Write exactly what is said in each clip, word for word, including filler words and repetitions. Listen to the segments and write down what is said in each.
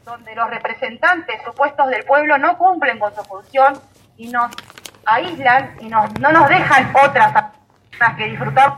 donde los representantes supuestos del pueblo no cumplen con su función y nos aíslan y nos, no nos dejan otras que disfrutar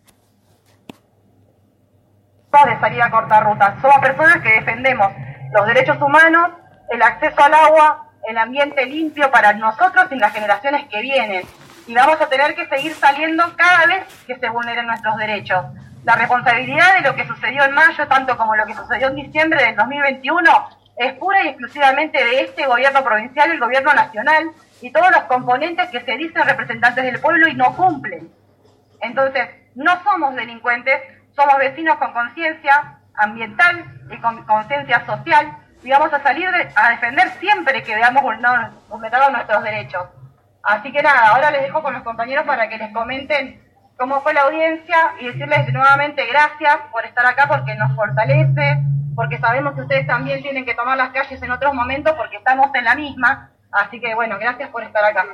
de salir a cortar rutas. Somos personas que defendemos los derechos humanos, el acceso al agua, el ambiente limpio para nosotros y las generaciones que vienen. Y vamos a tener que seguir saliendo cada vez que se vulneren nuestros derechos. La responsabilidad de lo que sucedió en mayo, tanto como lo que sucedió en diciembre del dos mil veintiuno, es pura y exclusivamente de este gobierno provincial, el gobierno nacional, y todos los componentes que se dicen representantes del pueblo y no cumplen. Entonces, no somos delincuentes, somos vecinos con conciencia ambiental y con conciencia social, y vamos a salir de, a defender siempre que veamos vulnerados nuestros derechos. Así que nada, ahora les dejo con los compañeros para que les comenten cómo fue la audiencia y decirles nuevamente gracias por estar acá porque nos fortalece, porque sabemos que ustedes también tienen que tomar las calles en otros momentos porque estamos en la misma. Así que bueno, gracias por estar acá.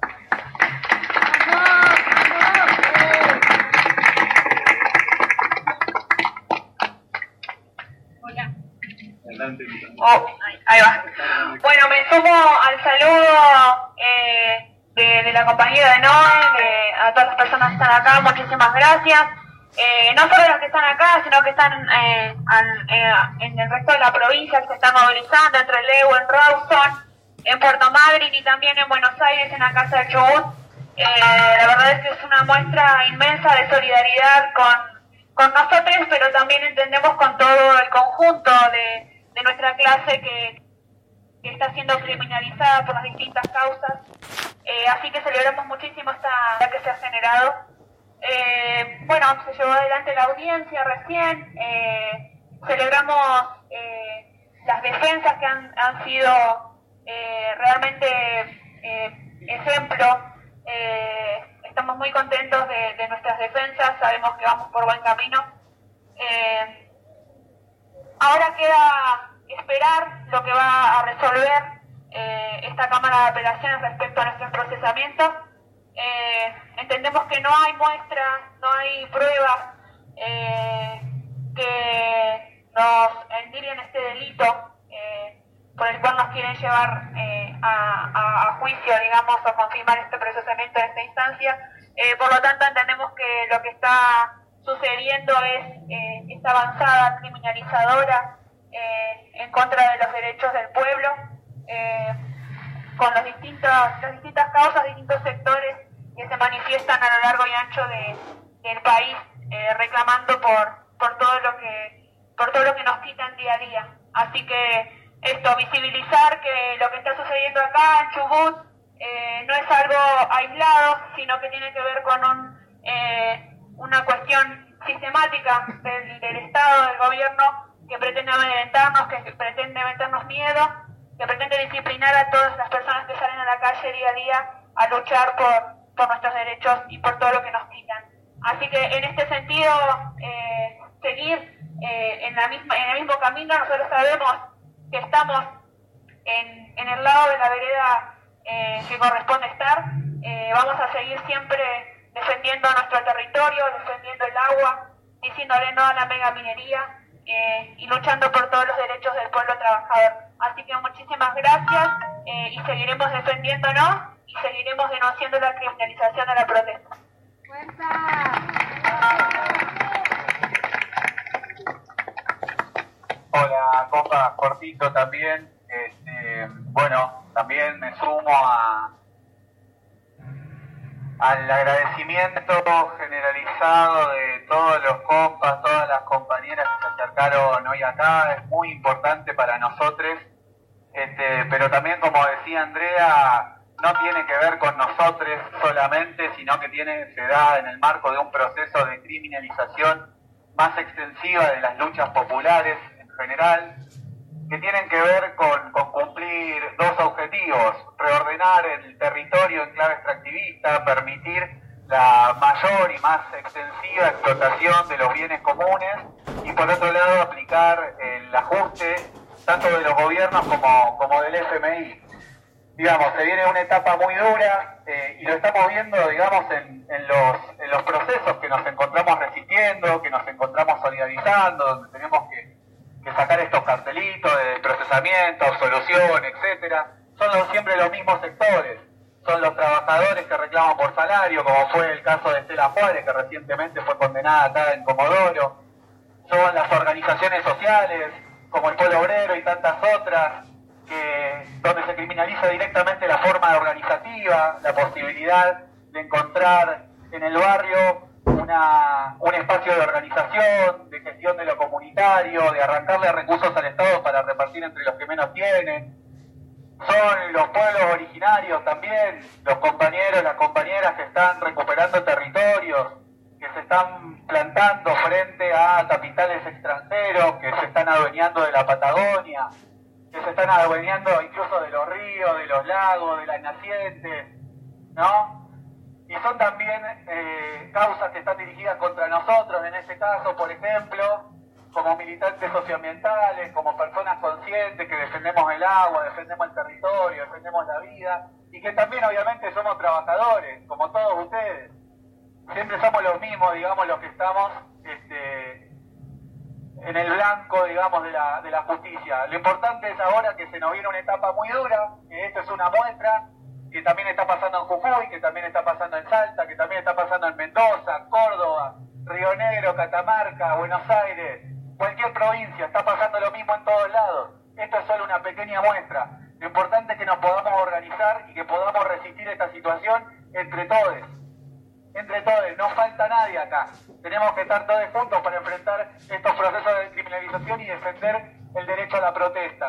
Oh, ahí va. Bueno, me sumo al saludo eh, de, de la compañera de Noé, de, a todas las personas que están acá, muchísimas gracias. Eh, no solo los que están acá, sino que están eh, al, eh, en el resto de la provincia que se están movilizando, entre Leu, en Rawson, en Puerto Madryn y también en Buenos Aires, en la Casa del Chubut. Eh, la verdad es que es una muestra inmensa de solidaridad con, con nosotros, pero también entendemos con todo el conjunto de de nuestra clase que, que está siendo criminalizada por las distintas causas. Eh, así que celebramos muchísimo esta que se ha generado. Eh, bueno, se llevó adelante la audiencia recién, eh, celebramos eh, las defensas que han, han sido eh, realmente eh, ejemplo. Eh, estamos muy contentos de, de nuestras defensas, sabemos que vamos por buen camino. Eh, Ahora queda esperar lo que va a resolver eh, esta Cámara de Apelaciones respecto a nuestros procesamientos. Eh, entendemos que no hay muestras, no hay pruebas eh, que nos endiren este delito eh, por el cual nos quieren llevar eh, a, a, a juicio, digamos, o confirmar este procesamiento de esta instancia. Eh, por lo tanto, entendemos que lo que está sucediendo es eh, esta avanzada criminalizadora eh, en contra de los derechos del pueblo, eh, con los distintos, las distintas causas, distintos sectores que se manifiestan a lo largo y ancho de, del país, eh, reclamando por, por todo lo que por todo lo que nos quitan día a día. Así que esto, visibilizar que lo que está sucediendo acá en Chubut eh, no es algo aislado, sino que tiene que ver con un eh, una cuestión sistemática del, del Estado, del gobierno, que pretende amedrentarnos, que pretende meternos miedo, que pretende disciplinar a todas las personas que salen a la calle día a día a luchar por, por nuestros derechos y por todo lo que nos quitan. Así que en este sentido, eh, seguir eh, en, la misma, en el mismo camino. Nosotros sabemos que estamos en, en el lado de la vereda eh, que corresponde estar. Eh, vamos a seguir siempre defendiendo nuestro territorio, defendiendo el agua, diciéndole no a la mega minería eh, y luchando por todos los derechos del pueblo trabajador. Así que muchísimas gracias eh, y seguiremos defendiéndonos y seguiremos denunciando la criminalización de la protesta. Hola, compa, cortito también. Este, bueno, también me sumo a al agradecimiento generalizado de todos los compas, todas las compañeras que se acercaron hoy acá. Es muy importante para nosotros, este, pero también, como decía Andrea, no tiene que ver con nosotros solamente, sino que tiene, se da en el marco de un proceso de criminalización más extensiva de las luchas populares en general, que tienen que ver con, con cumplir dos objetivos: reordenar el territorio en clave extractivista, permitir la mayor y más extensiva explotación de los bienes comunes, y por otro lado aplicar el ajuste tanto de los gobiernos como, como del F M I. Digamos, se viene una etapa muy dura eh, y lo estamos viendo, digamos, en, en, los, en los procesos que nos encontramos resistiendo, que nos encontramos solidarizando, donde tenemos que, que sacar estos cartelitos de procesos procesamiento, absolución, etcétera, son los, siempre los mismos sectores. Son los trabajadores que reclaman por salario, como fue el caso de Estela Juárez, que recientemente fue condenada acá en Comodoro. Son las organizaciones sociales, como el Polo Obrero y tantas otras, que, donde se criminaliza directamente la forma organizativa, la posibilidad de encontrar en el barrio una, un espacio de organización, de gestión de lo comunitario, de arrancarle recursos al Estado para repartir entre los que menos tienen. Son los pueblos originarios también, los compañeros, las compañeras que están recuperando territorios, que se están plantando frente a capitales extranjeros, que se están adueñando de la Patagonia, que se están adueñando incluso de los ríos, de los lagos, de las nacientes, ¿no? Y son también eh, causas que están dirigidas contra nosotros, en este caso, por ejemplo, como militantes socioambientales, como personas conscientes que defendemos el agua, defendemos el territorio, defendemos la vida, y que también obviamente somos trabajadores, como todos ustedes. Siempre somos los mismos, digamos, los que estamos este, en el blanco, digamos, de la, de la justicia. Lo importante es ahora que se nos viene una etapa muy dura, que esto es una muestra, que también está pasando en Jujuy, que también está pasando en Salta, que también está pasando en Mendoza, Córdoba, Río Negro, Catamarca, Buenos Aires, cualquier provincia, está pasando lo mismo en todos lados. Esto es solo una pequeña muestra. Lo importante es que nos podamos organizar y que podamos resistir esta situación entre todos. Entre todos, no falta nadie acá. Tenemos que estar todos juntos para enfrentar estos procesos de criminalización y defender el derecho a la protesta.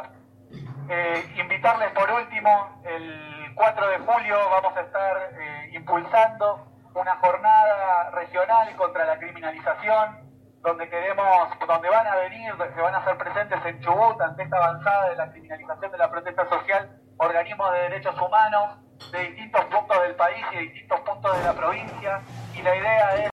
Eh, invitarles por último, el cuatro de julio vamos a estar eh, impulsando una jornada regional contra la criminalización, donde queremos, donde van a venir, se van a hacer presentes en Chubut ante esta avanzada de la criminalización de la protesta social, organismos de derechos humanos de distintos puntos del país y de distintos puntos de la provincia, y la idea es